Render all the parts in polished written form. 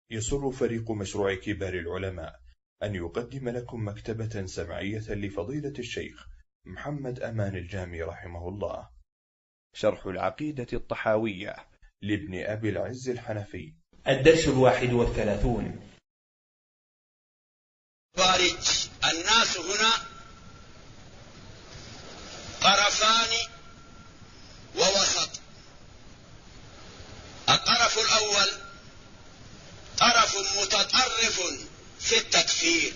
يسر فريق مشروع كبار العلماء أن يقدم لكم مكتبة سمعية لفضيلة الشيخ محمد أمان الجامي رحمه الله، شرح العقيدة الطحاوية لابن أبي العز الحنفي. الدرس 31. الناس هنا طرفان ووسط. الطرف الأول طرف متطرف في التكفير،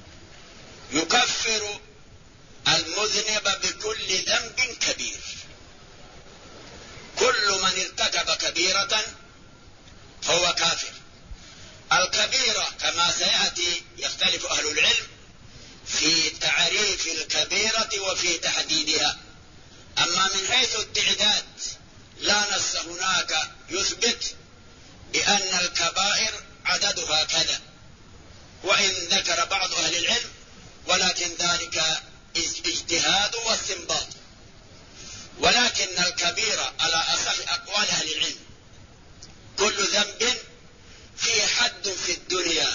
يكفر المذنب بكل ذنب كبير. كل من ارتكب كبيرة فهو كافر. الكبيرة كما سيأتي يختلف أهل العلم في تعريف الكبيرة وفي تحديدها، أما من حيث التعداد لا نص هناك يثبت بأن الكبائر عددها كذا، وإن ذكر بعض أهل العلم، ولكن ذلك اجتهاد واستنباط. ولكن الكبيرة على أصح أقوال أهل العلم كل ذنب في حد في الدنيا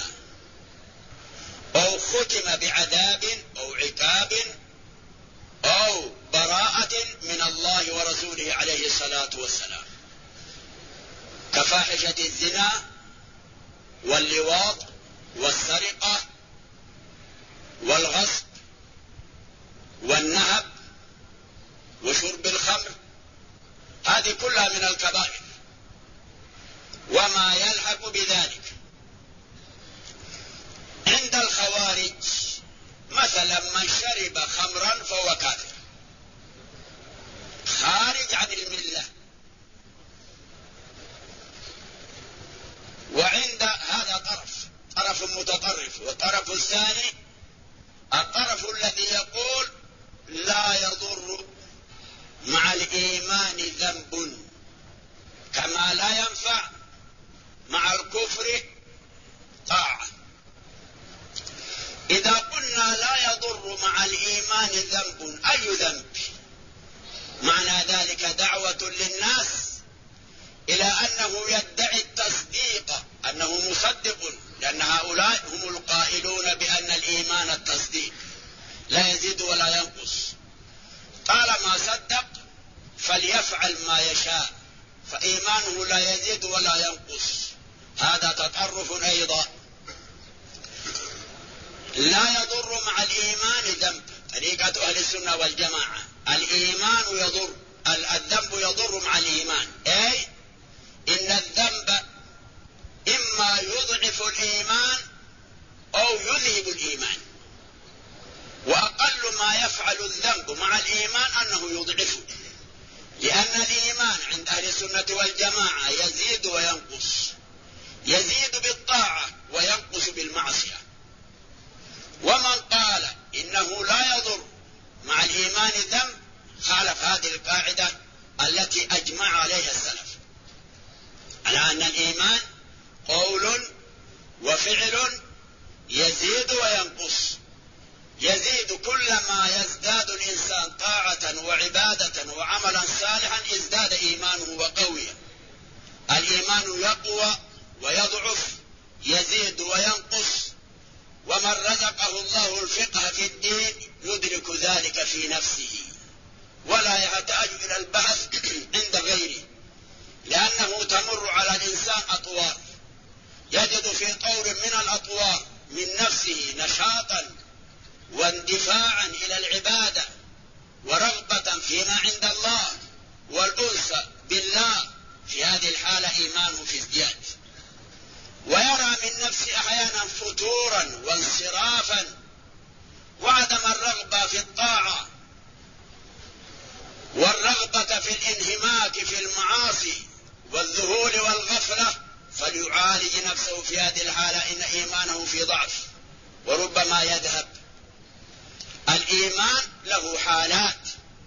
أو ختم بعذاب أو عقاب أو براءة من الله ورسوله عليه الصلاة والسلام، كفاحشة الزنا واللواط والسرقة والغصب والنهب وشرب الخمر، هذه كلها من الكبائر وما يلحق بذلك. عند الخوارج مثلا من شرب خمرا فهو كافر خارج عن الملة. وعند هذا طرف متطرف. والطرف الثاني الطرف الذي يقول لا يضر مع الإيمان ذنب كما لا ينفع مع الكفر طاعة. إذا قلنا لا يضر مع الإيمان ذنب، أي ذنب؟ معنى ذلك دعوة للناس إلى أنه يدعي التصديق، أنه مصدق، لأن هؤلاء هم القائلون بأن الإيمان التصديق لا يزيد ولا ينقص. طالما صدق فليفعل ما يشاء، فإيمانه لا يزيد ولا ينقص. هذا تطرف أيضا. لا يضر مع الإيمان ذنب، طريقة أهل السنة والجماعة. الإيمان يضر، الذنب يضر مع الإيمان، أي إن الذنب إما يضعف الإيمان أو يذهب الإيمان، وأقل ما يفعل الذنب مع الإيمان أنه يضعفه، لأن الإيمان عند أهل السنة والجماعة يزيد وينقص، يزيد بالطاعة وينقص بالمعصية. ومن قال إنه لا يضر مع الإيمان ذنب خالف هذه القاعدة التي أجمع عليها السلف، على أن الإيمان قول وفعل يزيد وينقص. يزيد كلما يزداد الإنسان طاعة وعبادة وعملا صالحا ازداد إيمانه وقوية. الإيمان يقوى ويضعف، يزيد وينقص. ومن رزقه الله الفقه في الدين يدرك ذلك في نفسه ولا يحتاج إلى البحث عند غيره، لأنه تمر على الإنسان أطوار، يجد في طور من الأطوار من نفسه نشاطا واندفاعا إلى العبادة ورغبة فيما عند الله والأنس بالله. في هذه الحالة إيمانه في ازدياد، ويرى من نفسه أحيانا فتورا وانصرافا وعدم الرغبة في الطاعة والرغبة في الانهماك في المعاصي والذهول والغفلة، فليعالج نفسه في هذه الحالة إن إيمانه في ضعف وربما يذهب. الإيمان له حالات،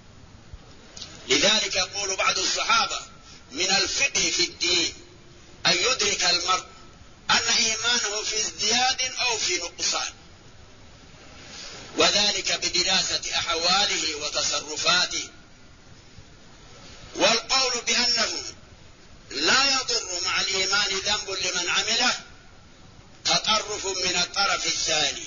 لذلك يقول بعض الصحابة من الفقه في الدين أن يدرك المرء أن إيمانه في ازدياد أو في نقصان، وذلك بدراسة أحواله وتصرفاته. والقول بأنه لا يضر مع الإيمان ذنب لمن عمله الثاني.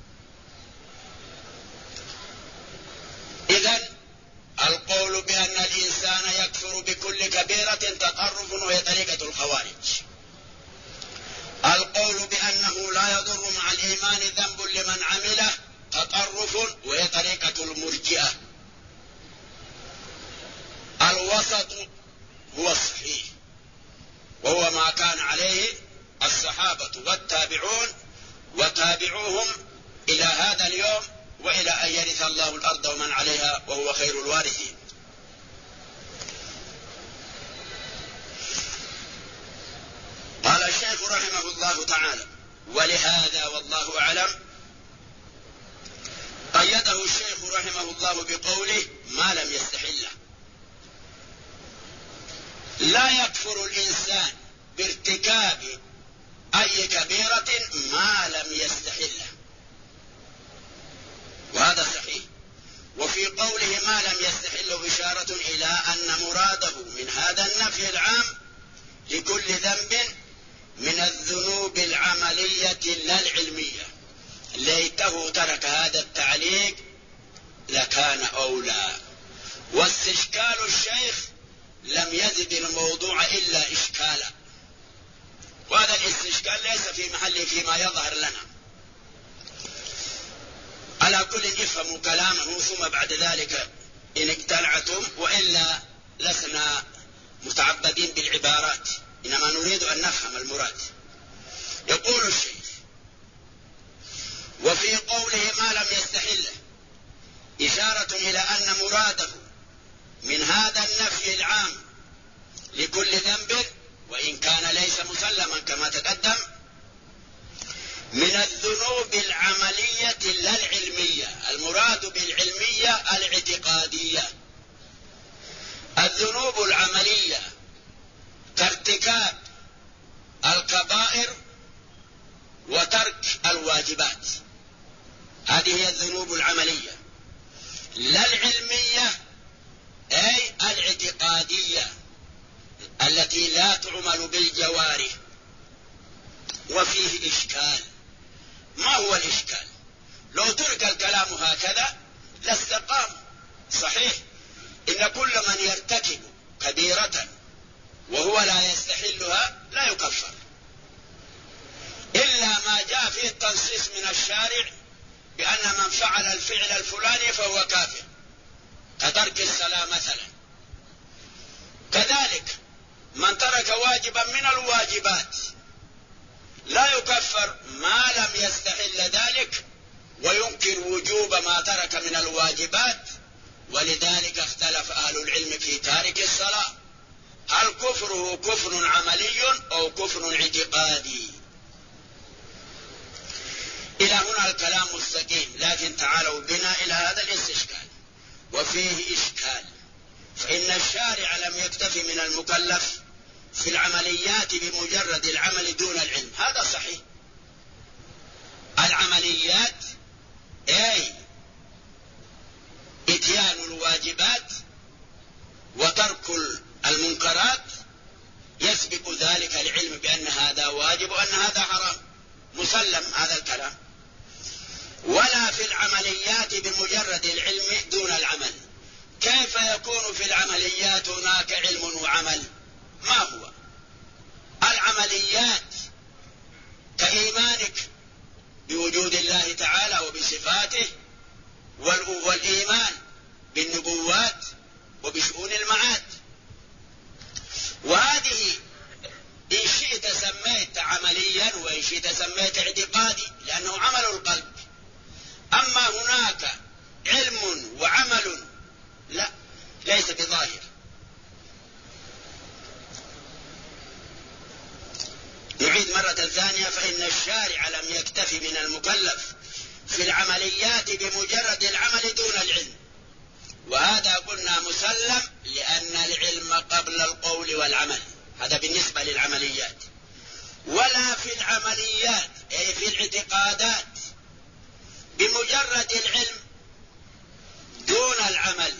إذن القول بأن الإنسان يكفر بكل كبيرة تطرف وهي طريقة الخوارج. القول بأنه لا يضر مع الإيمان ذنب لمن عمله تطرف وهي طريقة المرجئة. الوسط هو الصحيح، وهو ما كان عليه الصحابة والتابعون وتابعوهم إلى هذا اليوم وإلى أن يرث الله الأرض ومن عليها وهو خير الوارثين. قال الشيخ رحمه الله تعالى: ولهذا والله أعلم قيده الشيخ رحمه الله بقوله ما لم يستحله. لا يكفر الإنسان بارتكاب أي كبيرة ما لم يستحله، وهذا صحيح. وفي قوله ما لم يستحله إشارة إلى أن مراده من هذا النفي العام لكل ذنب من الذنوب العملية لا العلمية. ليته ترك هذا التعليق لكان أولى. واستشكال الشيخ لم يزد الموضوع إلا إشكالا، وهذا الاستشكال ليس في محله فيما يظهر لنا. على كل افهموا كلامه ثم بعد ذلك إن اقتنعتم، وإلا لسنا متعبدين بالعبارات، إنما نريد أن نفهم المراد. يقول الشيخ: وفي قوله ما لم يستحله إشارة إلى أن مراده من هذا النفي العام لكل ذنب، وإن كان ليس مسلما كما تقدم، من الذنوب العملية لا العلمية. المراد بالعلمية الاعتقادية. الذنوب العملية كارتكاب الكبائر وترك الواجبات، هذه هي الذنوب العملية. لا العلمية أي الاعتقادية التي لا تعمل بالجوارح. وفيه إشكال. ما هو الإشكال؟ لو ترك الكلام هكذا لاستقام. صحيح إن كل من يرتكب كبيرة وهو لا يستحلها لا يكفر، إلا ما جاء فيه التنصيص من الشارع بأن من فعل الفعل الفلاني فهو كافر، كترك الصلاة مثلا. كذلك من ترك واجبا من الواجبات لا يكفر ما لم يستحل ذلك وينكر وجوب ما ترك من الواجبات. ولذلك اختلف أهل العلم في تارك الصلاة، هل كفره كفر عملي أو كفر اعتقادي؟ إلى هنا الكلام مستقيم، لكن تعالوا بنا إلى هذا الاستشكال. وفيه إشكال، فإن الشارع لم يكتفي من المكلف في العمليات بمجرد العمل دون العلم. هذا صحيح. العمليات أي إتيان الواجبات وترك المنكرات يسبق ذلك العلم بأن هذا واجب وأن هذا حرام، مسلم هذا الكلام. ولا في العمليات بمجرد العلم دون العمل. كيف يكون في العمليات هناك علم وعمل؟ ما هو؟ العمليات كإيمانك بوجود الله تعالى وبصفاته، والإيمان بالنبوات وبشؤون المعاد. وهذه إن شئت سميت عمليا وإن شئت سميت اعتقادي، لأنه عمل القلب. أما هناك علم وعمل لا، ليس بظاهر. نعيد مرة ثانية: فإن الشارع لم يكتفي من المكلف في العمليات بمجرد العمل دون العلم، وهذا قلنا مسلم لأن العلم قبل القول والعمل. هذا بالنسبة للعمليات. ولا في العمليات أي في الاعتقادات بمجرد العلم دون العمل.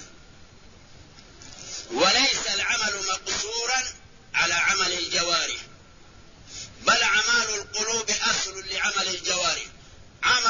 وليس العمل مقصورا على عمل الجوارح، بل أعمال القلوب أصل لعمل الجوارح. عمل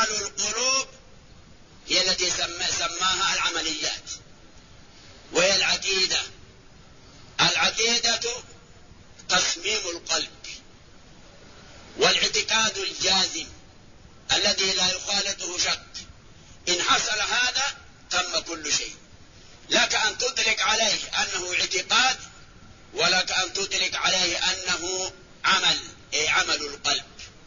الاعتقاد الجازم الذي لا يخالطه شك. إن حصل هذا تم كل شيء. لك أن تطلق عليه أنه اعتقاد، ولك أن تطلق عليه أنه عمل، أي عمل القلب.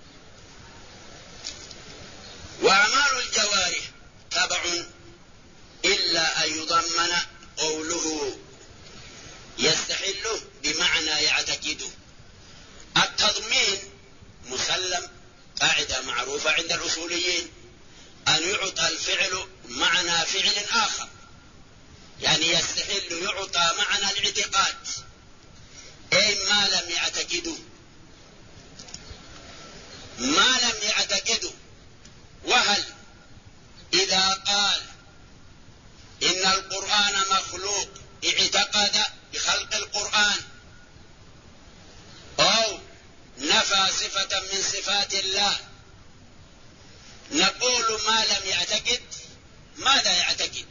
وأعمال الجوارح تبع إلا أن يضمن قوله يستحله بمعنى يعتقده. التضمين مسلم، قاعدة معروفة عند الأصوليين، أن يعطى الفعل معنى فعل آخر، يعني يستحل يعطى معنى الاعتقاد، أي ما لم يعتقده، ما لم يعتقده. وهل إذا قال إن القرآن مخلوق اعتقد بخلق القرآن، أو نفى صفة من صفات الله، نقول ما لم يعتقد ماذا يعتقد؟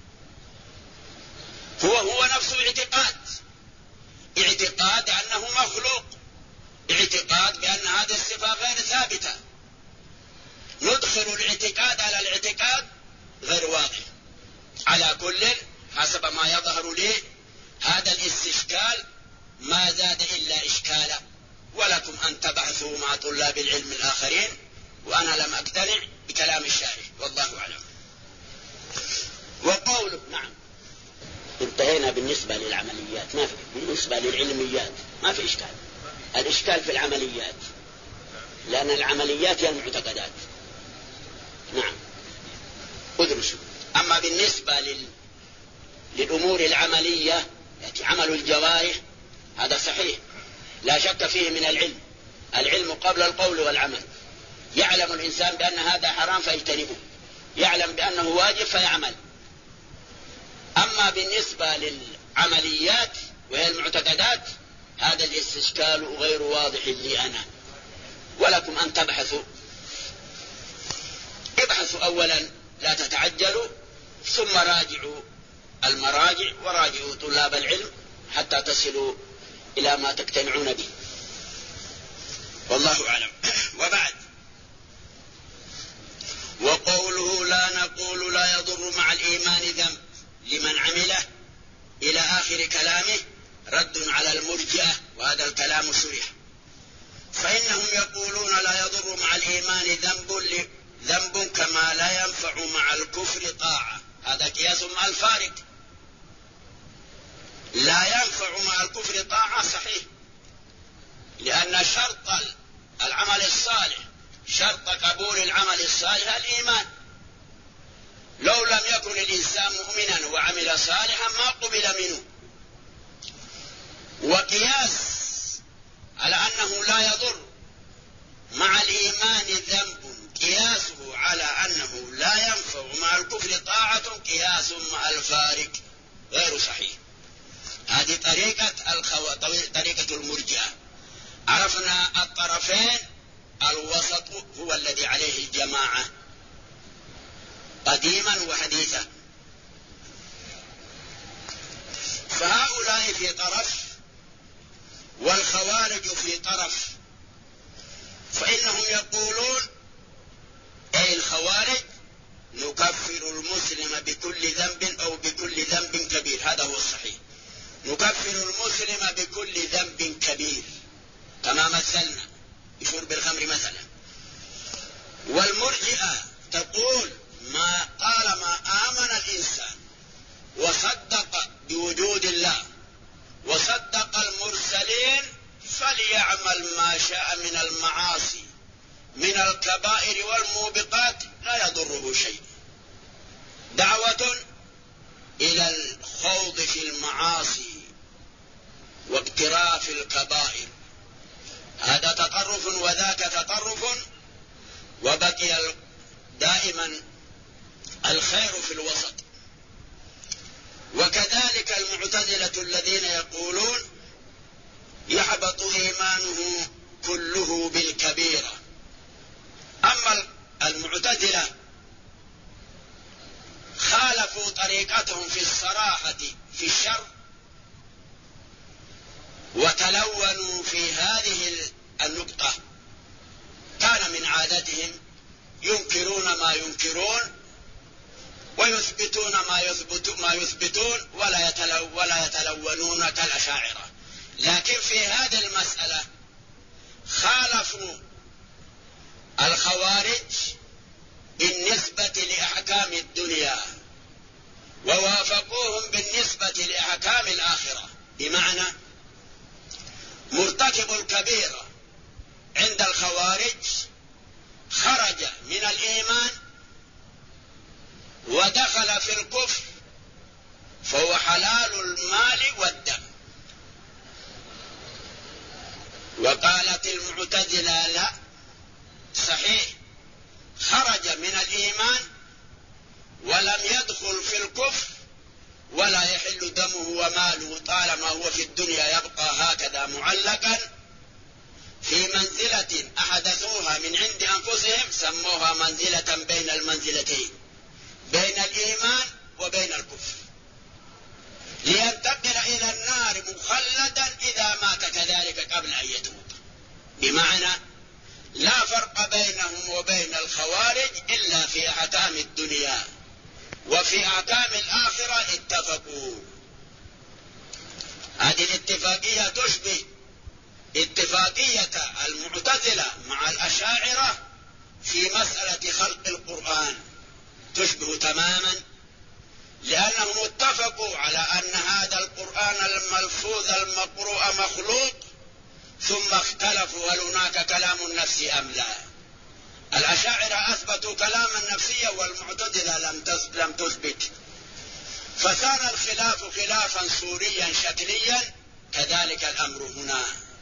هو نفسه اعتقاد، اعتقاد أنه مخلوق، اعتقاد بأن هذه الصفة غير ثابتة. ندخل الاعتقاد على الاعتقاد غير واضح. على كل حسب ما يظهر لي هذا الاستشكال ما زاد إلا إشكالا، ولكم أن تبحثوا مع طلاب العلم الآخرين، وأنا لم أقتنع بكلام الشارح، والله أعلم. وقوله نعم. انتهينا بالنسبة للعمليات، ما في بالنسبة للعلميات ما في إشكال. الإشكال في العمليات، لأن العمليات هي المعتقدات. نعم ادرسوا. أما بالنسبة للأمور العملية التي عمل الجوارح هذا صحيح لا شك فيه من العلم. العلم قبل القول والعمل. يعلم الإنسان بأن هذا حرام فيجتنبه، يعلم بأنه واجب فيعمل. أما بالنسبة للعمليات وهي المعتقدات هذا الاستشكال غير واضح لي أنا، ولكم أن تبحثوا. ابحثوا أولا، لا تتعجلوا، ثم راجعوا المراجع وراجعوا طلاب العلم حتى تصلوا إلى ما تقتنعون به، والله أعلم. وبعد، وقوله لا نقول لا يضر مع الإيمان ذنب لمن عمله إلى آخر كلامه رد على المرجئة، وهذا الكلام صريح. فإنهم يقولون لا يضر مع الإيمان ذنب كما لا ينفع مع الكفر طاعة. هذا قياس مع الفارق. لا ينفع مع الكفر طاعة صحيح، لأن شرط العمل الصالح، شرط قبول العمل الصالح الإيمان. لو لم يكن الإنسان مؤمنا وعمل صالحا ما قبل منه. وقياس على أنه لا يضر مع الإيمان ذنب، قياسه على أنه لا ينفع مع الكفر طاعة قياس مع الفارق غير صحيح. هذه طريقة المرجئة. عرفنا الطرفين، الوسط هو الذي عليه الجماعة قديما وحديثا. فهؤلاء في طرف والخوارج في طرف. فإنهم يقولون أي الخوارج نكفر المسلم بكل ذنب أو بكل ذنب كبير، هذا هو الصحيح. نكفر المسلم بكل ذنب كبير كما مثلنا بشرب الخمر مثلا. والمرجئة تقول ما طالما آمن الإنسان وصدق بوجود الله وصدق المرسلين فليعمل ما شاء من المعاصي من الكبائر والموبقات لا يضره شيء. دعوة إلى الخوض في المعاصي واقتراف الكبائر، هذا تطرف وذاك تطرف، وبقي دائما الخير في الوسط. وكذلك المعتزلة الذين يقولون يحبط إيمانه كله بالكبيرة. أما المعتزلة خالفوا طريقتهم في الصراحة في الشر، وتلونوا في هذه النقطة، عادتهم ينكرون ما ينكرون ويثبتون ما يثبتون ولا يتلونون كالأشاعرة. لكن في هذه المسألة خالفوا الخوارج بالنسبة لأحكام الدنيا ووافقوهم بالنسبة لأحكام الآخرة، بمعنى مرتكب الكبيرة عند الخوارج خرج من الإيمان ودخل في الكفر فهو حلال المال والدم. وقالت المعتزلة لا، صحيح خرج من الإيمان ولم يدخل في الكفر ولا يحل دمه وماله طالما هو في الدنيا يبقى هكذا معلقا في منزلة أحدثوها من عند أنفسهم، سموها منزلة بين المنزلتين، بين الإيمان وبين الكفر، لينتقل إلى النار مخلدا إذا مات كذلك قبل أن يتوب. بمعنى لا فرق بينهم وبين الخوارج إلا في أحكام الدنيا، وفي أحكام الآخرة اتفقوا. هذه الاتفاقية تشبه اتفاقية المعتزلة مع الأشاعرة في مسألة خلق القرآن، تشبه تماما، لأنهم اتفقوا على أن هذا القرآن الملفوظ المقروء مخلوق، ثم اختلفوا هل هناك كلام النفس أم لا. الأشاعرة أثبتوا كلام النفسية والمعتزلة لم تثبت، فصار الخلاف خلافا صوريا شكليا. كذلك الأمر هنا.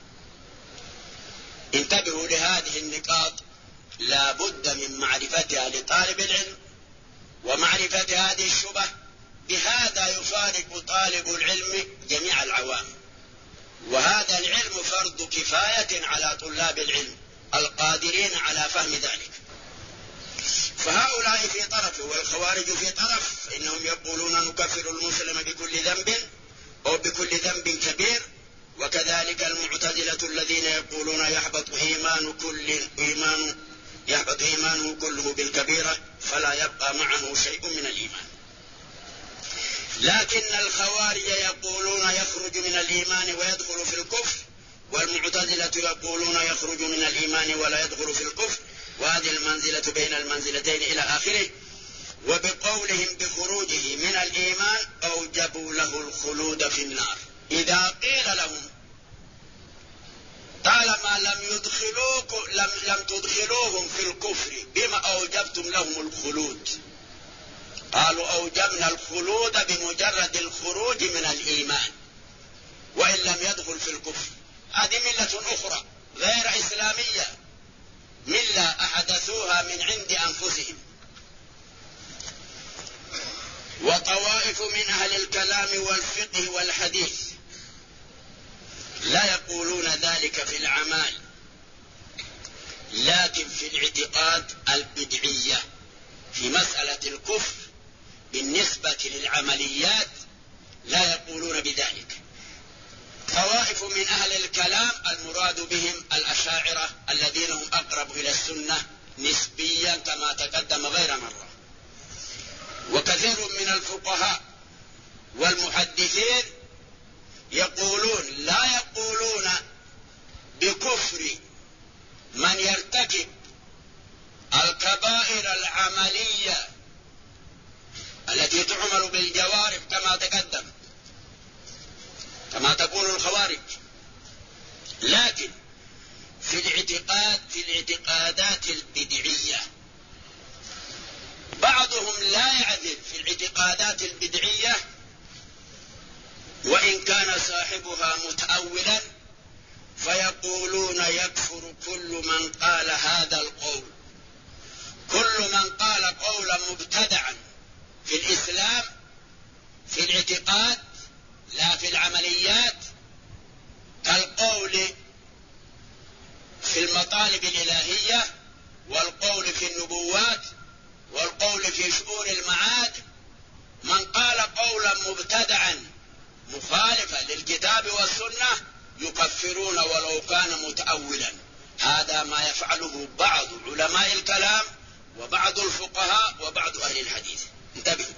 انتبهوا لهذه النقاط، لا بد من معرفتها لطالب العلم ومعرفة هذه الشبه، بهذا يفارق طالب العلم جميع العوام. وهذا العلم فرض كفاية على طلاب العلم القادرين على فهم ذلك. فهؤلاء في طرف والخوارج في طرف، إنهم يقولون نكفر المسلم بكل ذنب أو بكل ذنب كبير، وكذلك المعتزلة الذين يقولون يحبط إيمانه كله بالكبيرة فلا يبقى معه شيء من الإيمان. لكن الخوارج يقولون يخرج من الإيمان ويدخل في الكفر، والمعتزلة يقولون يخرج من الإيمان ولا يدخل في الكفر، وهذه المنزلة بين المنزلتين إلى آخره. وبقولهم بخروجه من الإيمان أوجبوا له الخلود في النار. إذا قيل لهم طالما لم تدخلوهم في الكفر بما أوجبتم لهم الخلود، قالوا أوجبنا الخلود بمجرد الخروج من الإيمان وإن لم يدخل في الكفر. هذه ملة أخرى غير إسلامية، ملة أحدثوها من عند أنفسهم. وطوائف من أهل الكلام والفقه والحديث لا يقولون ذلك في الأعمال، لكن في الاعتقاد البدعية في مسألة الكفر بالنسبة للعمليات لا يقولون بذلك. طوائف من أهل الكلام المراد بهم الأشاعرة الذين هم أقرب إلى السنة نسبيا كما تقدم غير مرة. وكثير من الفقهاء والمحدثين لا يقولون بكفر من يرتكب الكبائر العملية التي تعمل بالجوارح كما تقدم، كما تقول الخوارج، لكن في الاعتقادات البدعية بعضهم لا يعذر في الاعتقادات البدعية وإن كان صاحبها متأولا، فيقولون يكفر كل من قال هذا القول، كل من قال قولا مبتدعا في الإسلام في الاعتقاد لا في العمليات، كالقول في المطالب الإلهية والقول في النبوات والقول في شؤون المعاد. من قال قولا مبتدعا مخالفا للكتاب والسنة يكفرون ولو كان متأولا، هذا ما يفعله بعض علماء الكلام وبعض الفقهاء وبعض أهل الحديث. انتبهوا.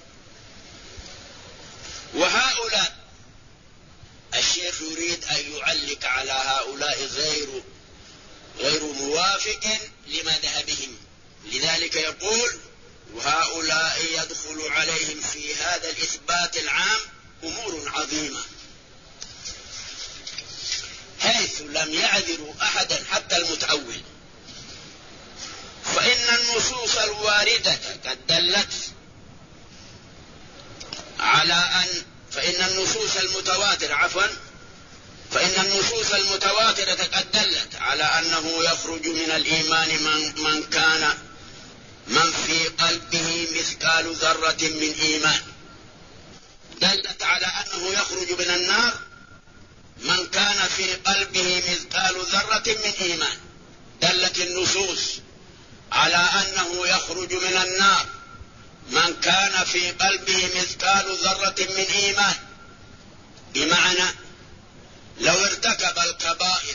وهؤلاء الشيخ يريد أن يعلق على هؤلاء غير موافق لمذهبهم، لذلك يقول: وهؤلاء يدخل عليهم في هذا الإثبات العام أمور عظيمة، حيث لم يعذروا أحدا حتى المتأول، فإن النصوص الواردة قد دلت على أن فإن النصوص المتواترة قد دلت على أنه يخرج من الإيمان من في قلبه مثقال ذرة من إيمان. دلت على أنه يخرج من النار من كان في قلبه مثقال ذرة من إيمان. دلت النصوص على أنه يخرج من النار من كان في قلبه مثقال ذرة من إيمان، بمعنى لو ارتكب الكبائر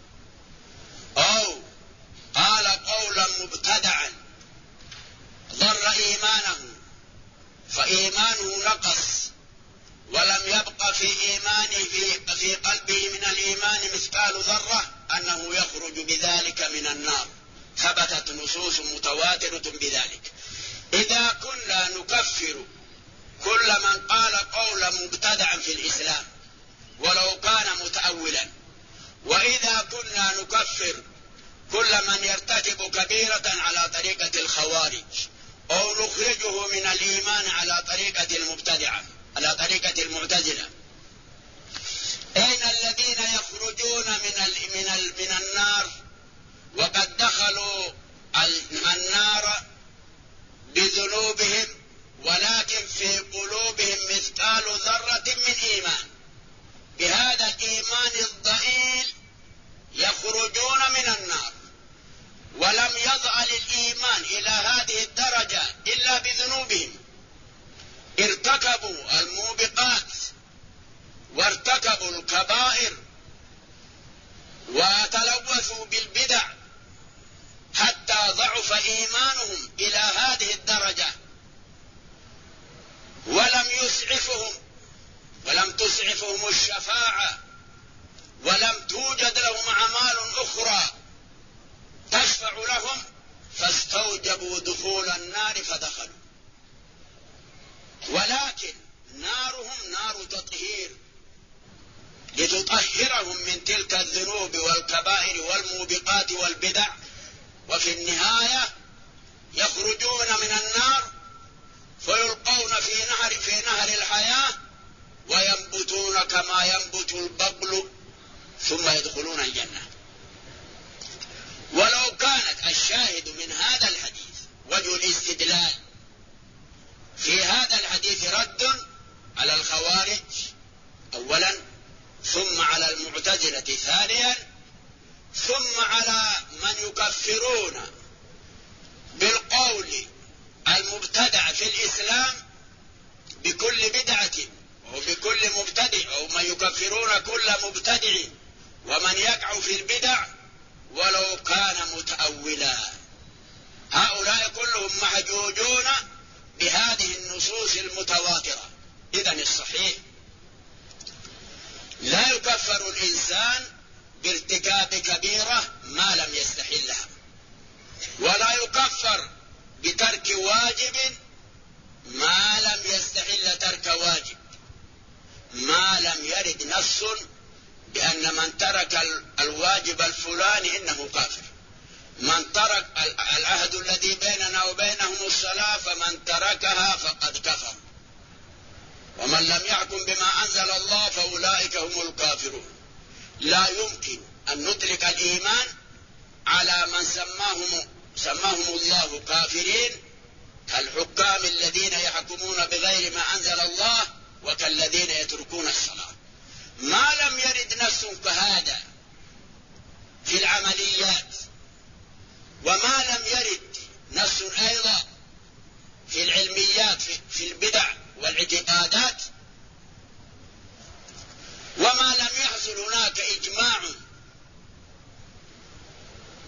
أو قال قولا مبتدعا ضر إيمانه فإيمانه نقص، ولم يبق في قلبه من الإيمان مثقال ذرة، أنه يخرج بذلك من النار. ثبتت نصوص متواترة بذلك. إذا كنا نكفر كل من قال قولا مبتدعا في الإسلام ولو كان متأولا، وإذا كنا نكفر كل من يرتكب كبيرة على طريقة الخوارج، أو نخرجه من الإيمان على طريقة المعتزلة، أين الذين يخرجون من النار وقد دخلوا النار بذنوبهم ولكن في قلوبهم مثقال ذرة من إيمان؟ بهذا الإيمان الضئيل يخرجون من النار، ولم يضع الإيمان إلى هذه الدرجة إلا بذنوبهم. ارتكبوا الموبقات وارتكبوا الكبائر وتلوثوا بالبدع حتى ضعف إيمانهم إلى هذه الدرجة، ولم تسعفهم الشفاعة، ولم توجد لهم أعمال أخرى تشفع لهم، فاستوجبوا دخول النار فدخلوا. ولكن نارهم نار تطهير لتطهرهم من تلك الذنوب والكبائر والموبقات والبدع، وفي النهاية يخرجون من النار فيلقون في نهر الحياة وينبتون كما ينبت البقل ثم يدخلون الجنة. ولو كانت الشاهد من هذا الحديث وجه الاستدلال في هذا الحديث رد على الخوارج أولا، ثم على المعتزلة ثانيا، ثم على من يكفرون بالقول المبتدع في الإسلام بكل بدعة وبكل مبتدع، أو من يكفرون كل مبتدع ومن يقع في البدع ولو كان متأولا. هؤلاء كلهم محجوجون بهذه النصوص المتواترة. إذن الصحيح لا يكفر الإنسان بارتكاب كبيرة ما لم يستحلها، ولا يكفر بترك واجب ما لم يستحل ترك واجب، ما لم يرد نص بأن من ترك الواجب الفلاني إنه كافر. من ترك العهد الذي بيننا وبينهم الصلاة فمن تركها فقد كفر، ومن لم يحكم بما أنزل الله فأولئك هم الكافرون. لا يمكن أن نترك الإيمان على من سماهم الله كافرين، كالحكام الذين يحكمون بغير ما أنزل الله وكالذين يتركون الصلاة. ما لم يرد نص كهذا في العمليات، وما لم يرد نص أيضا في العلميات في البدع والاعتقادات، وما لم يحصل هناك إجماع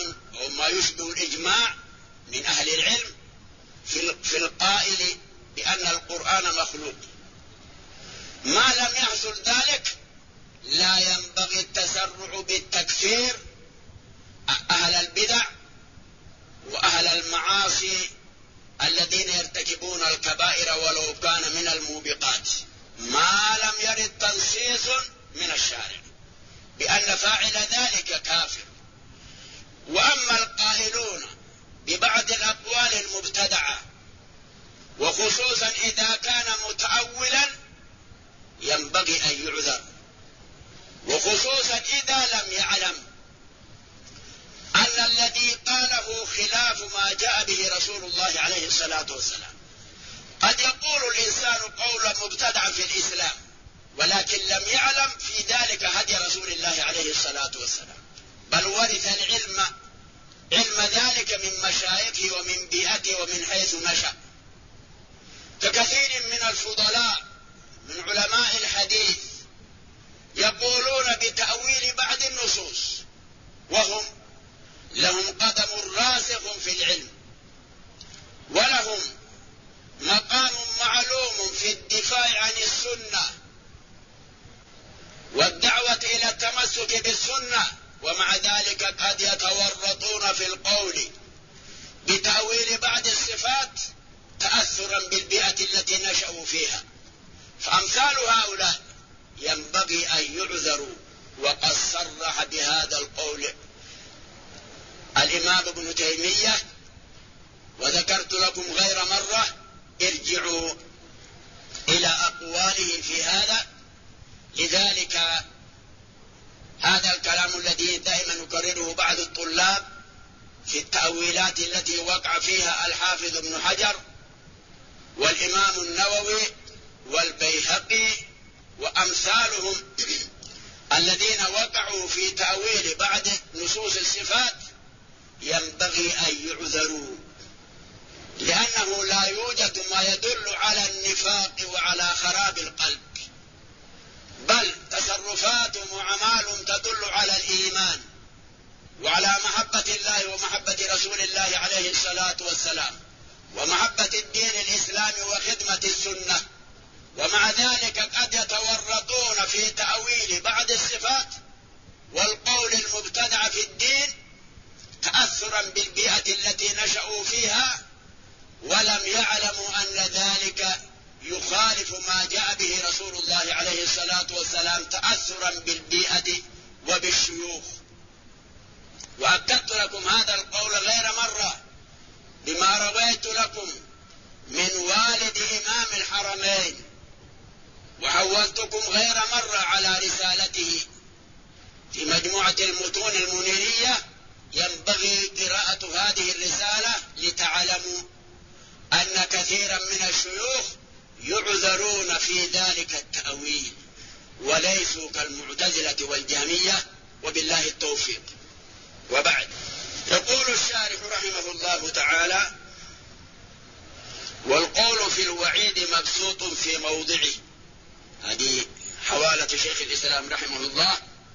أو ما يشبه الإجماع من أهل العلم في القائل بأن القرآن مخلوق. ما لم يحصل ذلك لا ينبغي التسرع بالتكفير أهل البدع وأهل المعاصي الذين يرتكبون الكبائر ولو كان من الموبقات، ما لم يرد تنصيص من الشارع بأن فاعل ذلك كافر. وأما القائلون ببعض الأقوال المبتدعة وخصوصا إذا كان متأولا ينبغي أن يعذر، وخصوصا إذا لم يعلم أن الذي قاله خلاف ما جاء به رسول الله عليه الصلاة والسلام. قد يقول الإنسان قولا مبتدعا في الإسلام ولكن لم يعلم في ذلك هدي رسول الله عليه الصلاة والسلام، بل ورث علم ذلك من مشايخه ومن بيئته ومن حيث نشأ، ككثير من الفضلاء من علماء الحديث يقولون بتأويل بعض النصوص وهم لهم قدم راسخ في العلم ولهم مقام معلوم في الدفاع عن السنة والدعوة إلى التمسك بالسنة، ومع ذلك قد يتورطون في القول بتأويل بعض الصفات تأثرا بالبيئة التي نشأوا فيها. فأمثال هؤلاء ينبغي أن يعذروا، وقد صرح بهذا القول الإمام ابن تيمية، وذكرت لكم غير مرة ارجعوا إلى أقواله في هذا. لذلك هذا الكلام الذي دائما نكرره بعض الطلاب في التأويلات التي وقع فيها الحافظ ابن حجر والإمام النووي والبيهقي وأمثالهم الذين وقعوا في تأويل بعض نصوص الصفات ينبغي أن يعذروا، لأنه لا يوجد ما يدل على النفاق وعلى خراب القلب، بل تصرفات وأعمال تدل على الإيمان وعلى محبة الله ومحبة رسول الله عليه الصلاة والسلام ومحبة الدين الإسلامي وخدمة السنة. ومع ذلك قد يتورطون في تأويل بعض الصفات والقول المبتدع في الدين تأثرا بالبيئة التي نشأوا فيها، ولم يعلموا أن ذلك يخالف ما جاء به رسول الله عليه الصلاة والسلام تأثرا بالبيئة وبالشيوخ. وأكدت لكم هذا القول غير مرة بما رويت لكم من والد إمام الحرمين، وحولتكم غير مرة على رسالته في مجموعة المتون المنيرية. ينبغي قراءة هذه الرسالة لتعلموا أن كثيرا من الشيوخ يعذرون في ذلك التأويل وليسوا كالمعتزلة والجهمية، وبالله التوفيق. وبعد، يقول الشارح رحمه الله تعالى: والقول في الوعيد مبسوط في موضعه. هذه حوالة شيخ الإسلام رحمه الله.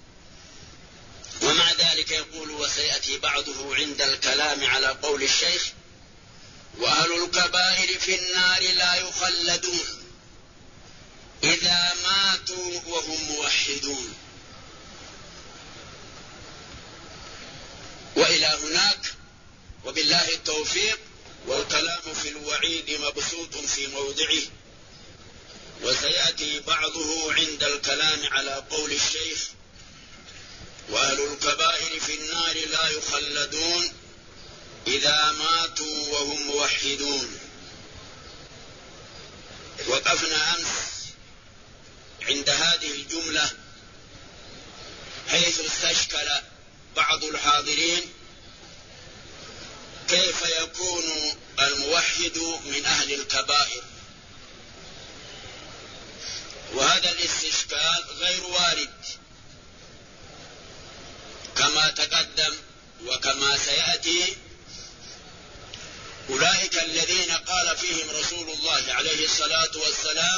ومع ذلك يقول: وسيأتي بعضه عند الكلام على قول الشيخ: وأهل الكبائر في النار لا يخلدون إذا ماتوا وهم موحدون. وإلى هناك، وبالله التوفيق. والكلام في الوعيد مبسوط في موضعه، وسيأتي بعضه عند الكلام على قول الشيخ: وأهل الكبائر في النار لا يخلدون إذا ماتوا وهم موحدون. وقفنا أمس عند هذه الجملة حيث استشكل بعض الحاضرين كيف يكون الموحد من أهل الكبائر، وهذا الاستشكال غير وارد كما تقدم وكما سيأتي. أولئك الذين قال فيهم رسول الله عليه الصلاة والسلام: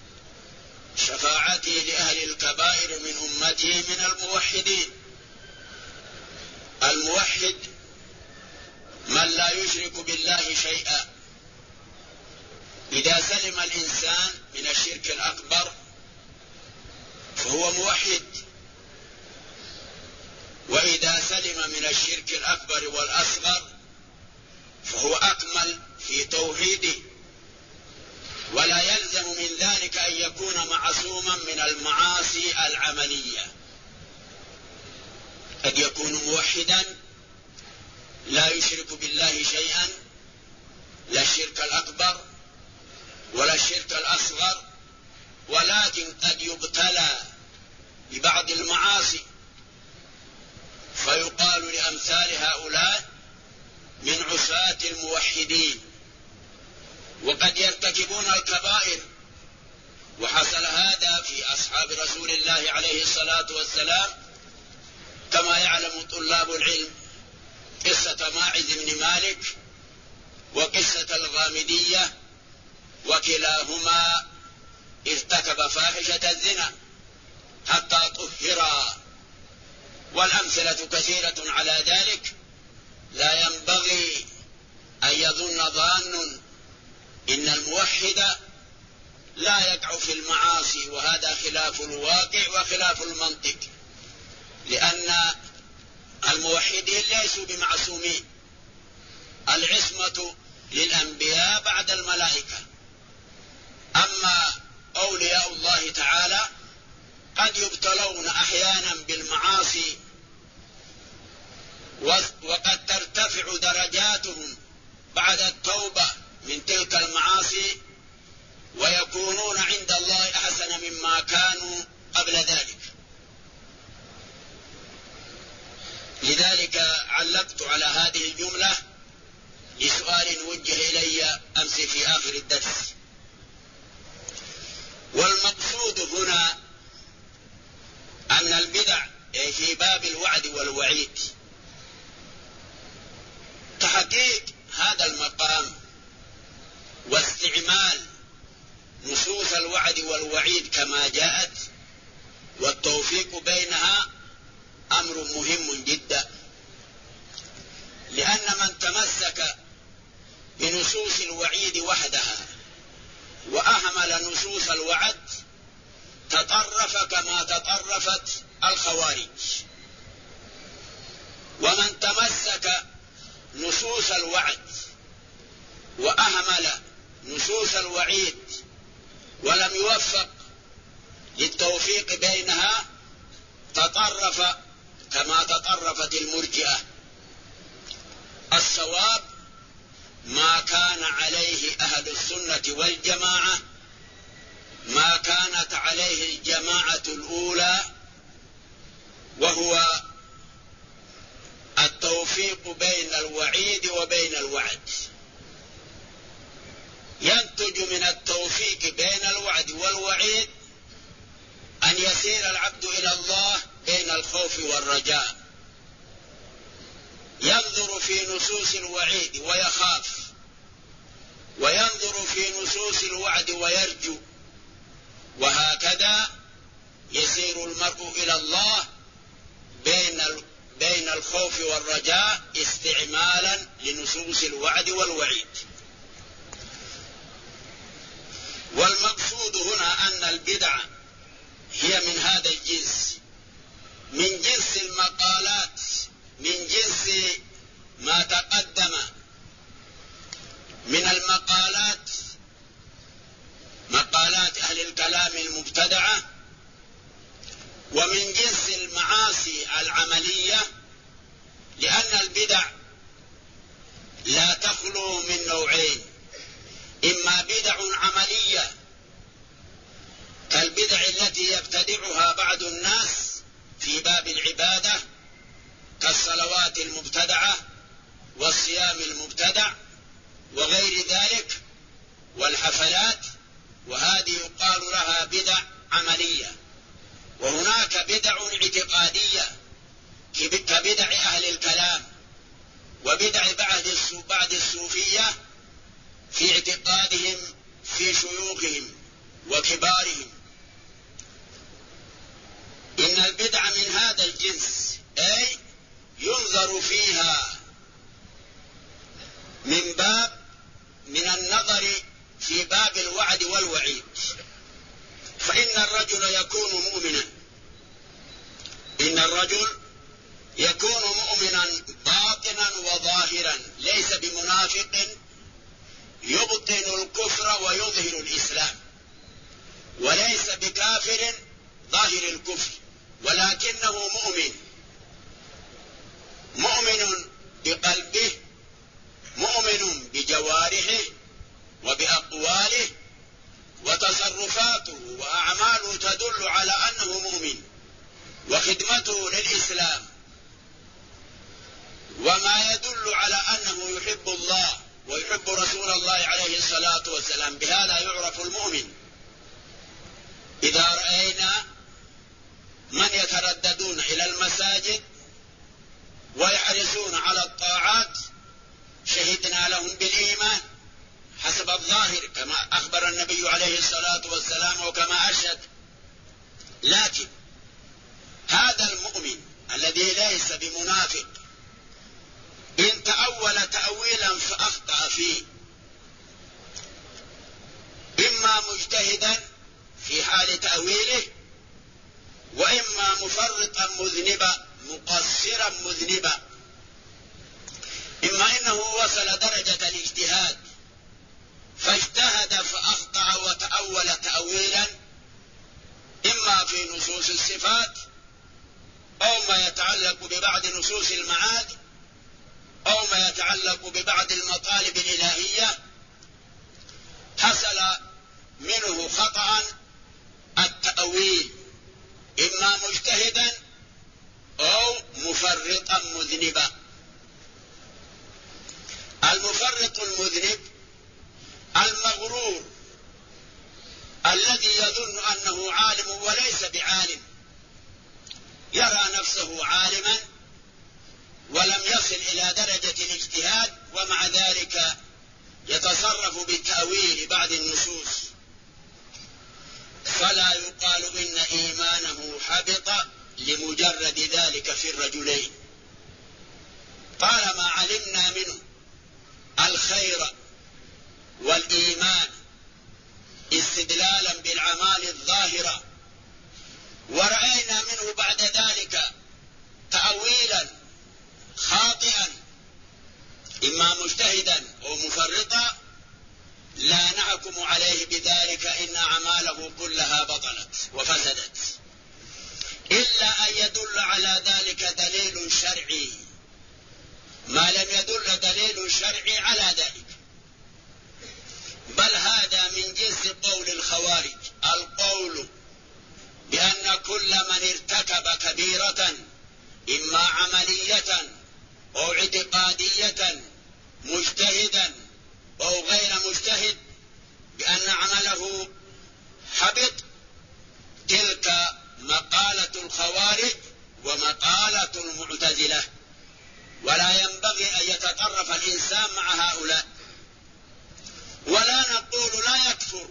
شفاعتي لأهل الكبائر من أمتي من الموحدين. الموحد يشرك بالله شيئا. إذا سلم الإنسان من الشرك الأكبر فهو موحد، وإذا سلم من الشرك الأكبر والأصغر فهو أكمل في توحيده، ولا يلزم من ذلك أن يكون معصوما من المعاصي العملية. قد يكون موحدا لا يشرك بالله شيئا، لا الشرك الأكبر ولا الشرك الأصغر، ولكن قد يبتلى ببعض المعاصي فيقال لأمثال هؤلاء من عصاة الموحدين، وقد يرتكبون الكبائر. وحصل هذا في أصحاب رسول الله عليه الصلاة والسلام كما يعلم طلاب العلم، قصة ماعز بن مالك وقصة الغامدية، وكلاهما ارتكب فاحشة الزنا حتى طهرا، والأمثلة كثيرة على ذلك. لا ينبغي أن يظن ظان إن الموحد لا يقع في المعاصي، وهذا خلاف الواقع وخلاف المنطق، لأن الموحدين ليسوا بمعصومين. العصمة للأنبياء بعد الملائكة، أما أولياء الله تعالى قد يبتلون أحيانا بالمعاصي، وقد ترتفع درجاتهم بعد التوبة من تلك المعاصي، ويكونون عند الله أحسن مما كانوا قبل ذلك. لذلك علقت على هذه الجملة لسؤال وجه إلي أمس في آخر الدرس. والمقصود هنا أن البدع في باب الوعد والوعيد، تحقيق هذا المقام واستعمال نصوص الوعد والوعيد كما جاءت والتوفيق بينها أمر مهم جدا، لأن من تمسك بنصوص الوعيد وحدها وأهمل نصوص الوعد تطرف كما تطرفت الخوارج، ومن تمسك نصوص الوعد وأهمل نصوص الوعيد ولم يوفق للتوفيق بينها تطرف كما تطرفت المرجئة. الصواب ما كان عليه أهل السنة والجماعة، ما كانت عليه الجماعة الأولى، وهو التوفيق بين الوعيد وبين الوعد. ينتج من التوفيق بين الوعد والوعيد أن يسير العبد إلى الله بين الخوف والرجاء، ينظر في نصوص الوعيد ويخاف، وينظر في نصوص الوعد ويرجو، وهكذا يسير المرء إلى الله بين الخوف والرجاء استعمالا لنصوص الوعد والوعيد. والمقصود هنا أن البدع هي من هذا الجنس، من جنس المقالات، من جنس ما تقدم من المقالات، مقالات أهل الكلام المبتدعة، ومن جنس المعاصي العملية، لأن البدع لا تخلو من نوعين: إما بدع عملية كالبدع التي يبتدعها بعض الناس في باب العبادة كالصلوات المبتدعة والصيام المبتدع وغير ذلك والحفلات، وهذه يقال لها بدع عملية. وهناك بدع اعتقادية كبدع أهل الكلام وبدع بعض الصوفية في اعتقادهم في شيوخهم وكبارهم. إن البدع من هذا الجنس، أي ينظر فيها من منافق يبطن الكفر ويظهر الإسلام، وليس بكافر ظاهر الكفر، ولكنه مؤمن بقلبه، مؤمن بجوارحه وبأقواله، وتصرفاته وأعماله تدل على أنه مؤمن، وخدمته للإسلام وما يدل على أنه يحب الله ويحب رسول الله عليه الصلاة والسلام، بهذا يعرف المؤمن. إذا رأينا من يترددون إلى المساجد ويحرصون على الطاعات شهدنا لهم بالإيمان حسب الظاهر كما أخبر النبي عليه الصلاة والسلام وكما أرشد. لكن هذا المؤمن الذي ليس بمنافق إن تأول تأويلا فأخطأ فيه، إما مجتهدا في حال تأويله، وإما مفرطا مذنبا مقصرا مذنبا. إما إنه وصل درجة الاجتهاد فاجتهد فأخطأ وتأول تأويلا، إما في نصوص الصفات أو ما يتعلق ببعض نصوص المعاد أو ما يتعلق ببعض المطالب الإلهية، حصل منه خطأ التأويل، إما مجتهدا أو مفرطا مذنبا. المفرط المذنب المغرور الذي يظن أنه عالم وليس بعالم، يرى نفسه عالما ولم يصل إلى درجة الاجتهاد، ومع ذلك يتصرف بالتأويل بعض النصوص، فلا يقال إن إيمانه حبط لمجرد ذلك في الرجلين، طالما علمنا منه الخير والإيمان استدلالا بالأعمال الظاهرة، ورأينا منه بعد ذلك تأويلا خاطئا إما مجتهدا أو مفرطا، لا نحكم عليه بذلك إن أعماله كلها بطلت وفسدت، إلا أن يدل على ذلك دليل شرعي. ما لم يدل دليل شرعي على ذلك، بل هذا من جنس قول الخوارج، القول بأن كل من ارتكب كبيرة إما عملية أو اعتقادية مجتهدا أو غير مجتهد بأن عمله حبط، تلك مقالة الخوارج ومقالة المعتزلة، ولا ينبغي أن يتطرف الإنسان مع هؤلاء. ولا نقول لا يكفر،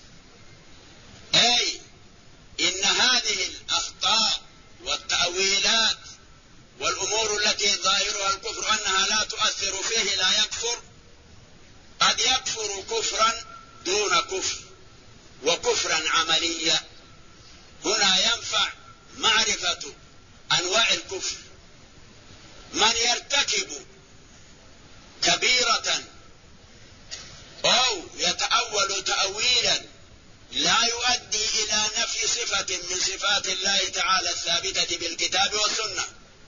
أي إن هذه الأخطاء والتأويلات والأمور التي ظاهرها الكفر أنها لا تؤثر فيه لا يكفر، قد يكفر كفرا دون كفر وكفرا عمليا. هنا ينفع معرفة أنواع الكفر. من يرتكب كبيرة أو يتأول تأويلا لا يؤدي إلى نفي صفة من صفات الله تعالى الثابتة بالكتاب والسنة،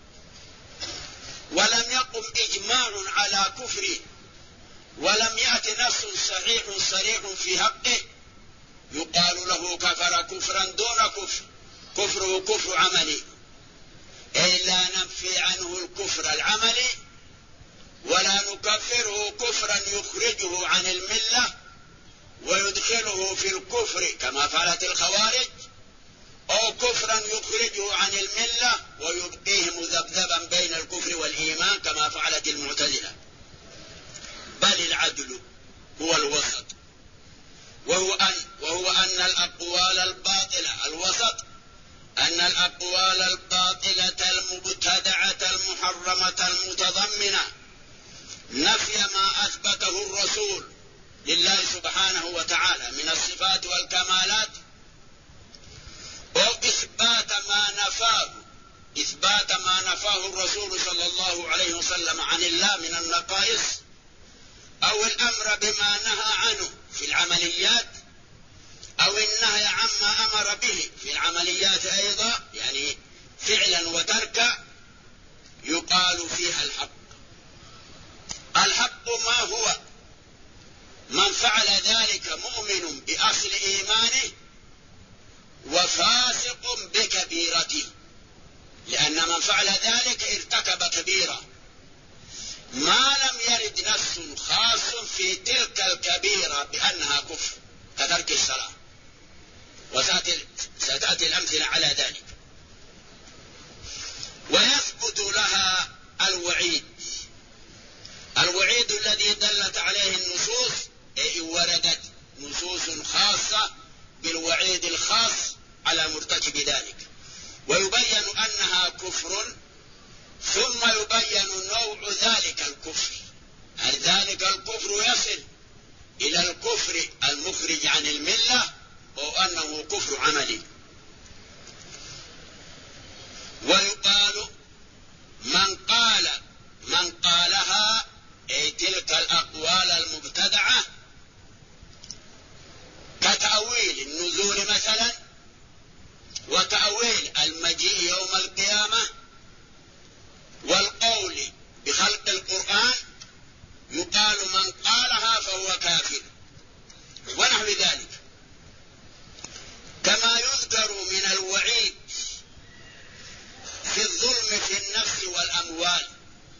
ولم يقم إجماع على كفره، ولم يأت نص صحيح صريح في حقه، يقال له كفر كفرا دون كفر، كفره كفر عملي، أي لا ننفي عنه الكفر العملي ولا نكفره كفرا يخرجه عن الملة ويدخله في الكفر كما فعلت الخوارج، أو كفرا يخرجه عن الملة ويبقيه مذبذبا بين الكفر والإيمان كما فعلت المعتزلة. بل العدل هو الوسط، وهو أن الأقوال الباطلة الوسط، أن الأقوال الباطلة المبتدعة المحرمة المتضمنة نفي ما أثبته الرسول لله سبحانه وتعالى من الصفات والكمالات، أو إثبات ما نفاه الرسول صلى الله عليه وسلم عن الله من النقائص، أو الأمر بما نهى عنه في العمليات، أو النهي عما أمر به في العمليات أيضا، يعني فعلا وتركا، يقال فيها الحق. الحق ما هو؟ من فعل ذلك مؤمن بأصل إيمانه وفاسق بكبيرته، لأن من فعل ذلك ارتكب كبيرة ما لم يرد نص خاص في تلك الكبيرة بأنها كفر كترك الصلاة، وستأتي الأمثلة على ذلك. ويثبت لها الوعيد، الوعيد الذي دلت عليه النصوص، أي وردت نصوص خاصة بالوعيد الخاص على مرتكب ذلك، ويبين أنها كفر، ثم يبين نوع ذلك الكفر، هل ذلك الكفر يصل إلى الكفر المخرج عن الملة أو أنه كفر عملي. ويقال من قالها، أي تلك الأقوال المبتدعة، كتأويل النزول مثلا، وتأويل المجيء يوم القيامة، والقول بخلق القرآن، يقال من قالها فهو كافر ونحو ذلك. كما يذكر من الوعيد في الظلم في النفس والأموال،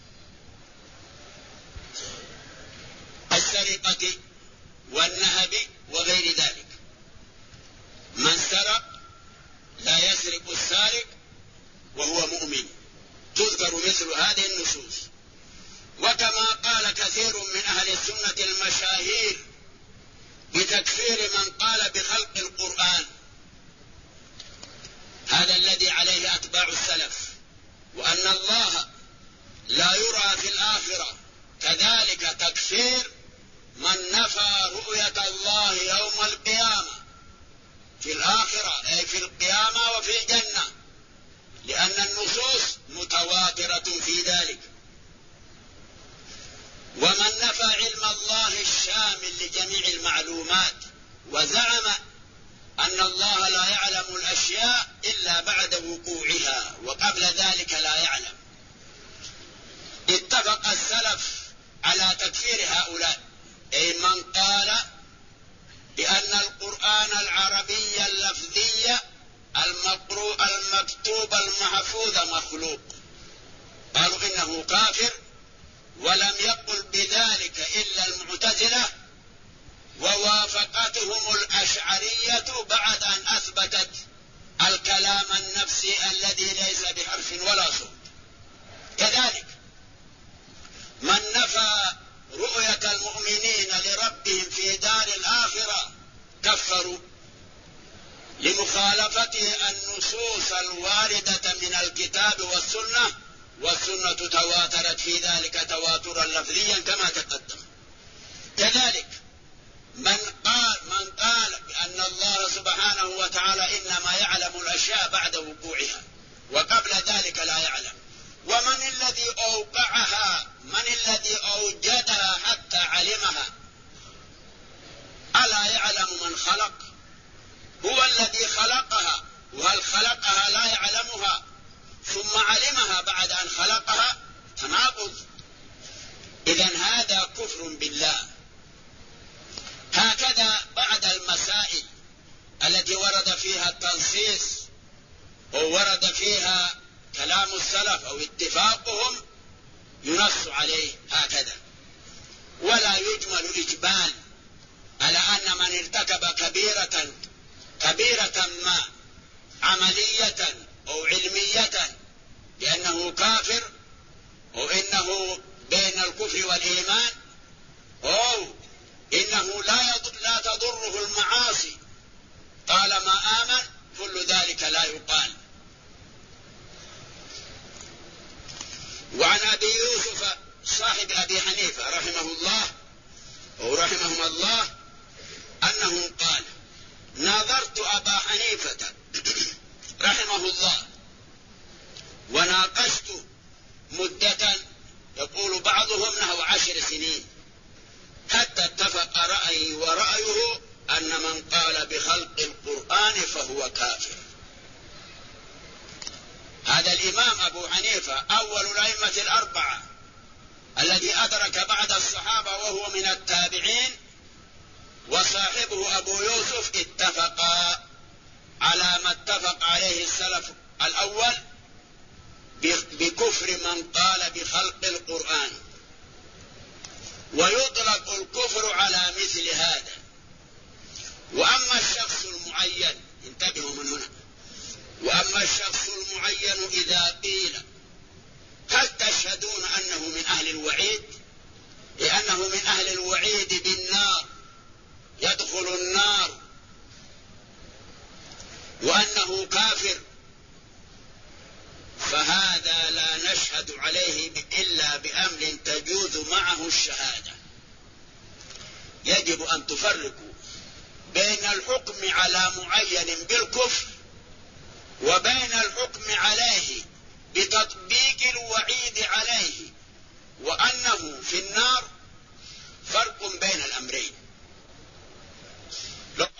السرقة والنهب وغير ذلك. من سرق لا يسرق السارق وهو مؤمن، تذكر مثل هذه النصوص. وكما قال كثير من أهل السنة المشاهير بتكفير من قال بخلق القرآن، هذا الذي عليه أتباع السلف، وأن الله لا يرى في الآخرة، كذلك تكفير من نفى رؤية الله يوم القيامة في الآخرة، أي في القيامة وفي الجنة، لأن النصوص متواترة في ذلك. ومن نفى علم الله الشامل لجميع المعلومات وزعم أن الله لا يعلم الأشياء إلا بعد وقوعها وقبل ذلك لا يعلم، اتفق السلف على تكفير هؤلاء، أي من قال بأن القرآن العربي اللفظي المقروء المكتوب المحفوظ مخلوق، قالوا إنه كافر. ولم يقل بذلك إلا المعتزلة، ووافقتهم الأشعرية بعد أن أثبتت الكلام النفسي الذي ليس بحرف ولا صوت. كذلك من نفى رؤية المؤمنين لربهم في دار الآخرة كفروا لمخالفته النصوص الواردة من الكتاب والسنة، والسنة تواترت في ذلك تواترا لفظيا كما تقدم. كذلك من قال بأن الله سبحانه وتعالى إنما يعلم الأشياء بعد وقوعها وقبل ذلك لا يعلم. ومن الذي أوقعها؟ من الذي أوجدها حتى علمها؟ ألا يعلم من خلق؟ هو الذي خلقها، وهل خلقها لا يعلمها ثم علمها بعد أن خلقها؟ تناقض. إذن هذا كفر بالله. هكذا بعد المسائل التي ورد فيها التنصيص وورد فيها كلام السلف أو اتفاقهم ينص عليه هكذا، ولا يجمل إجمال على أن من ارتكب كبيرة ما عملية أو علمية بأنه كافر، أو إنه بين الكفر والإيمان، أو إنه لا تضره المعاصي طالما آمن، كل ذلك لا يقال. وعن أبي يوسف صاحب أبي حنيفة رحمهم الله أنه قال: ناظرت أبا حنيفة رحمه الله وناقشت مدة، يقول بعضهم نحو 10 سنين، ورأيه أن من قال بخلق القرآن فهو كافر. هذا الإمام أبو حنيفة أول الأئمة الأربعة الذي أدرك بعد الصحابة وهو من التابعين، وصاحبه أبو يوسف اتفقا على ما اتفق عليه السلف الأول بكفر من قال بخلق القرآن. ويطلق الكفر على مثل هذا. وأما الشخص المعين، انتبهوا من هنا، وأما الشخص المعين إذا قيل هل تشهدون أنه من أهل الوعيد، لأنه من أهل الوعيد بالنار، يدخل النار، وأنه كافر، فهذا لا نشهد عليه إلا بأمر تجوز معه الشهادة. يجب أن تفرقوا بين الحكم على معين بالكفر وبين الحكم عليه بتطبيق الوعيد عليه وأنه في النار. فرق بين الأمرين. لو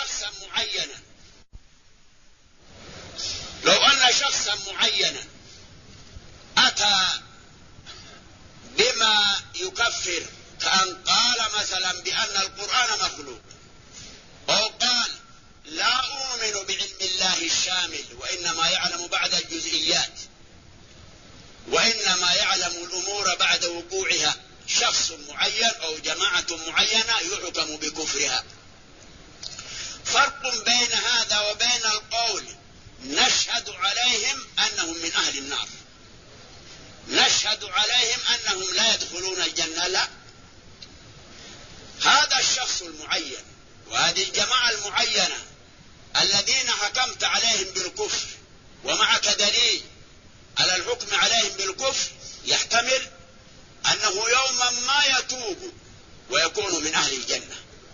أن شخصا معينا أتى بما يكفر، كأن قال مثلا بأن القرآن مخلوق، أو قال لا أؤمن بعلم الله الشامل وإنما يعلم بعد الجزئيات، وإنما يعلم الأمور بعد وقوعها، شخص معين أو جماعة معينة يحكم بكفرها. فرق بين هذا وبين القول نشهد عليهم أنهم من أهل النار، نشهد عليهم أنهم لا يدخلون الجنة، لا. هذا الشخص المعين وهذه الجماعة المعينة الذين حكمت عليهم بالكفر ومعك دليل على الحكم عليهم بالكفر، يحتمل أنه يوما ما يتوب ويكون من أهل الجنة.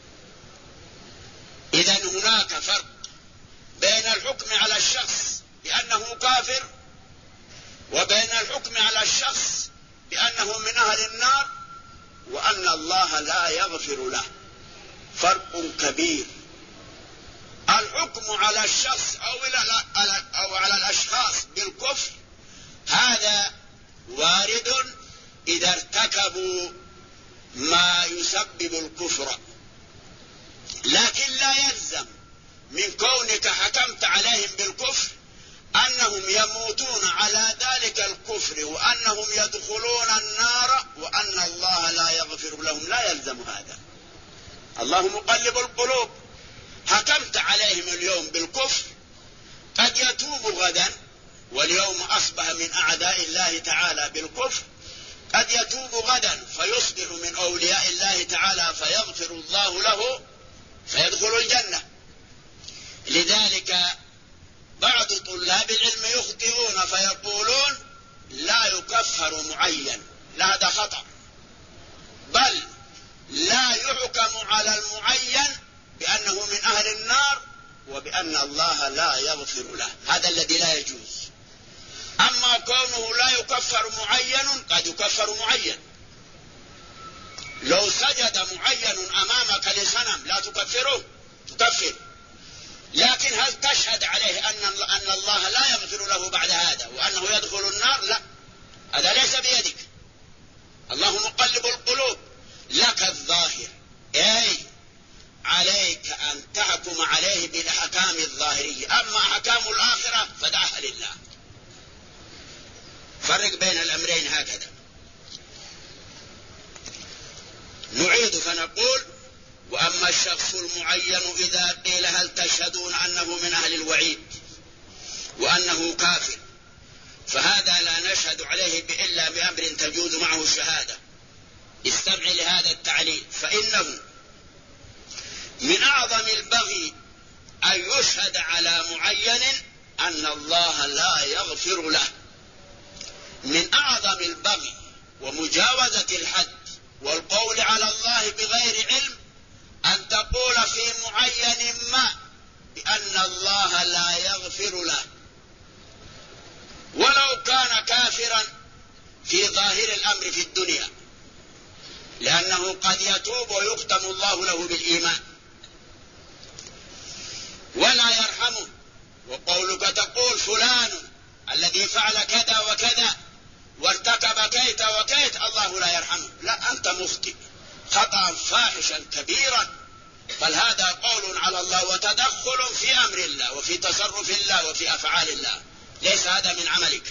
إذن هناك فرق بين الحكم على الشخص بأنه كافر وبين الحكم على الشخص بأنه من أهل النار وأن الله لا يغفر له. فرق كبير. الحكم على الشخص أو على الأشخاص بالكفر هذا وارد إذا ارتكبوا ما يسبب الكفر، لكن لا يلزم من كونك حكمت عليهم بالكفر أنهم يموتون على ذلك الكفر وأنهم يدخلون النار وأن الله لا يغفر لهم، لا يلزم هذا. الله مقلب القلوب. حكمت عليهم اليوم بالكفر، قد يتوب غدا، واليوم أصبح من أعداء الله تعالى بالكفر، قد يتوب غدا فيصبح من أولياء الله تعالى فيغفر الله له فيدخل الجنة. لذلك بعض طلاب العلم يخطئون فيقولون لا يكفر معين، لا، هذا خطأ، بل لا يحكم على المعين بأنه من أهل النار وبأن الله لا يغفر له، هذا الذي لا يجوز. أما كونه لا يكفر معين قد يكفر معين. لو سجد معين أمامك لصنم لا تكفره؟ تكفر، لكن هل تشهد عليه أن الله لا يغفر له بعد هذا وأنه يدخل النار؟ لا، هذا ليس بيدك. الله مقلب القلوب. لك الظاهر، أي عليك أن تحكم عليه بالأحكام الظاهرية، أما أحكام الآخرة فدعها لله. فرق بين الأمرين هكذا. نعيد فنقول: وأما الشخص المعين إذا قيل هل تشهدون أنه من أهل الوعيد وأنه كافر، فهذا لا نشهد عليه إلا بأمر تجوز معه الشهادة. استمع لهذا التعليل، فإنه من أعظم البغي أن يشهد على معين أن الله لا يغفر له. من أعظم البغي ومجاوزة الحد والقول على الله بغير علم أن تقول في معين ما بأن الله لا يغفر له، ولو كان كافرا في ظاهر الأمر في الدنيا، لأنه قد يتوب ويختم الله له بالإيمان ولا يرحمه. وقولك تقول فلان الذي فعل كذا وكذا وارتكب كيت وكيت الله لا يرحمه، لا، أنت مخطئ خطأ فاحشا كبيرا، بل هذا قول على الله وتدخل في أمر الله وفي تصرف الله وفي أفعال الله، ليس هذا من عملك،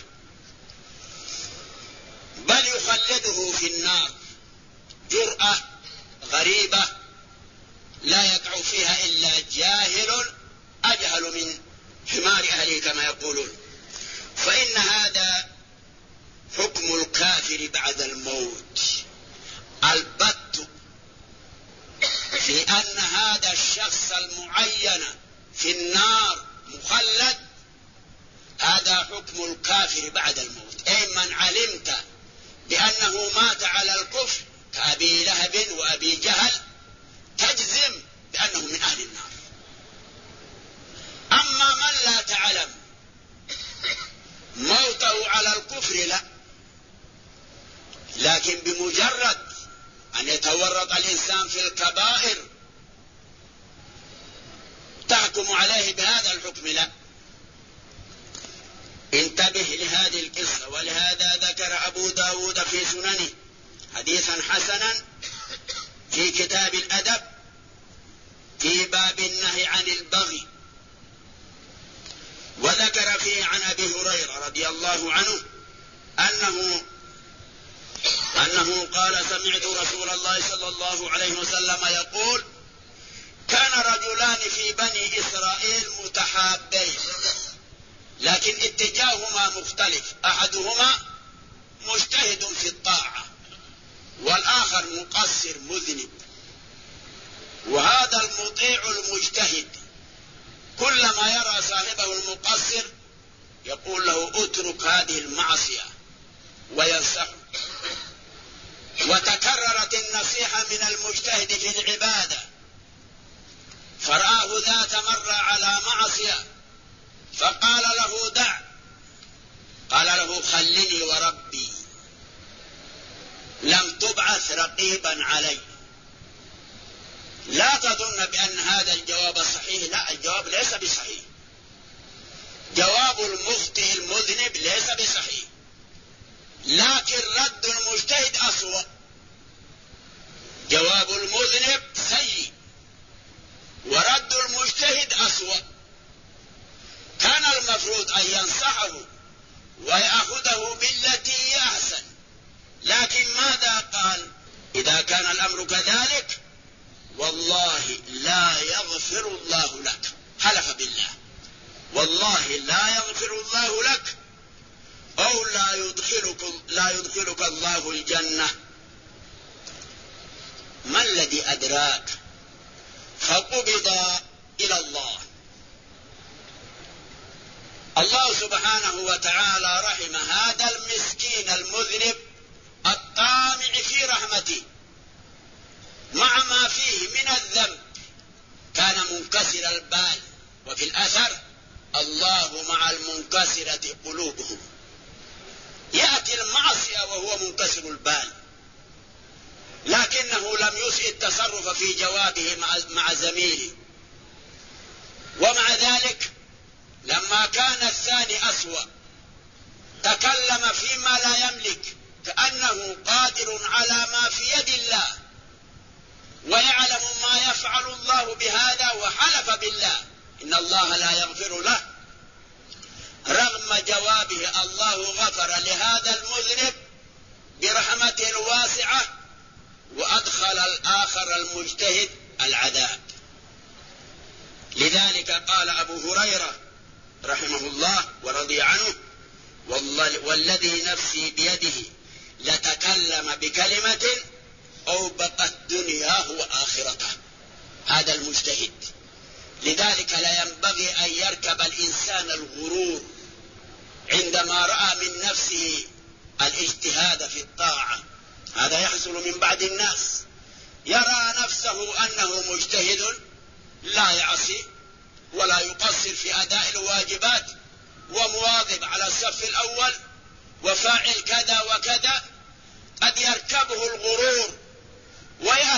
بل يخلده في النار جرأة غريبة لا يقع فيها إلا جاهل أجهل من حمار أهله كما يقولون. فإن هذا حكم الكافر بعد الموت البت، في أن هذا الشخص المعين في النار مخلد، هذا حكم الكافر بعد الموت. أي من علمت بأنه مات على الكفر كأبي لهب وأبي جهل تجزم بأنه من أهل النار. أما من لا تعلم موته على الكفر لا، لكن بمجرد أن يتورط الإنسان في الكبائر تحكم عليه بهذا الحكم لا. انتبه لهذه القصة، ولهذا ذكر أبو داود في سننه حديثا حسنا في كتاب الأدب في باب النهي عن البغي، وذكر فيه عن أبي هريرة رضي الله عنه أنه قال سمعت رسول الله صلى الله عليه وسلم يقول كان رجلان في بني إسرائيل متحابين لكن اتجاههما مختلف، أحدهما مجتهد في الطاعة والآخر مقصر مذنب، وهذا المطيع المجتهد كلما يرى صاحبه المقصر يقول له اترك هذه المعصية وينصحه. وتكررت النصيحة من المجتهد في العبادة، فرآه ذات مرة على معصية فقال له دع، قال له خلني وربي لم تبعث رقيبا علي. لا تظن بأن هذا الجواب صحيح، لا، الجواب ليس بصحيح، جواب المخطئ المذنب ليس بصحيح، لكن رد المجتهد أسوأ. جواب المذنب سيء ورد المجتهد أسوأ. كان المفروض أن ينصحه ويأخذه بالتي هي أحسن، لكن ماذا قال؟ إذا كان الأمر كذلك والله لا يغفر الله لك، حلف بالله والله لا يغفر الله لك أو لا يدخلك الله الجنة. ما الذي أدراك؟ فقبض إلى الله. الله سبحانه وتعالى رحم هذا المسكين المذنب الطامع في رحمته مع ما فيه من الذنب، كان منكسر البال، وفي الأثر الله مع المنكسرة قلوبهم. يأتي المعصية وهو منكسر البال، لكنه لم يسئ التصرف في جوابه مع زميله. ومع ذلك لما كان الثاني أسوأ تكلم فيما لا يملك كأنه قادر على ما في يد الله ويعلم ما يفعل الله بهذا، وحلف بالله إن الله لا يغفر له. رغم جوابه الله غفر لهذا المذنب برحمته الواسعة وأدخل الآخر المجتهد العذاب. لذلك قال أبو هريرة رحمه الله ورضي عنه والذي نفسي بيده لتكلم بكلمة أوبقت دنياه وآخرته، هذا المجتهد. لذلك لا ينبغي أن يركب الإنسان الغرور عندما رأى من نفسه الاجتهاد في الطاعة. هذا يحصل من بعض الناس، يرى نفسه أنه مجتهد لا يعصي ولا يقصر في أداء الواجبات ومواظب على الصف الأول وفاعل كذا وكذا. قد يركبه الغرور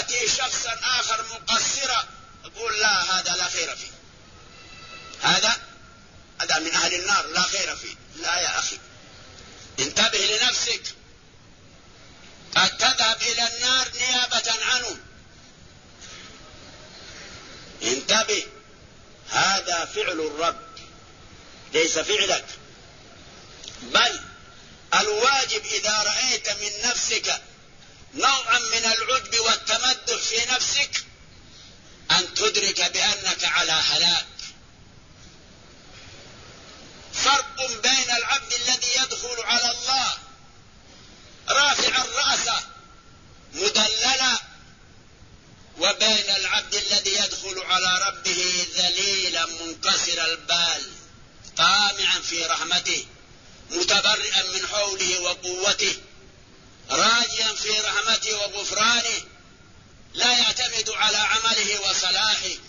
يأتي شخصا آخر مقصرا يقول لا هذا لا خير فيه، هذا من أهل النار لا خير فيه. لا يا أخي، انتبه لنفسك، قد تذهب إلى النار نيابة عنه. انتبه، هذا فعل الرب ليس فعلك. بل الواجب إذا رأيت من نفسك نوعا من العجب والتمدح في نفسك أن تدرك بأنك على هلاك. فرق بين العبد الذي يدخل على الله رافعا رأسه مدللا، وبين العبد الذي يدخل على ربه ذليلا منكسر البال طامعا في رحمته متبرئا من حوله وقوته راجيا في رحمته وغفرانه، لا يعتمد على عمله وصلاحه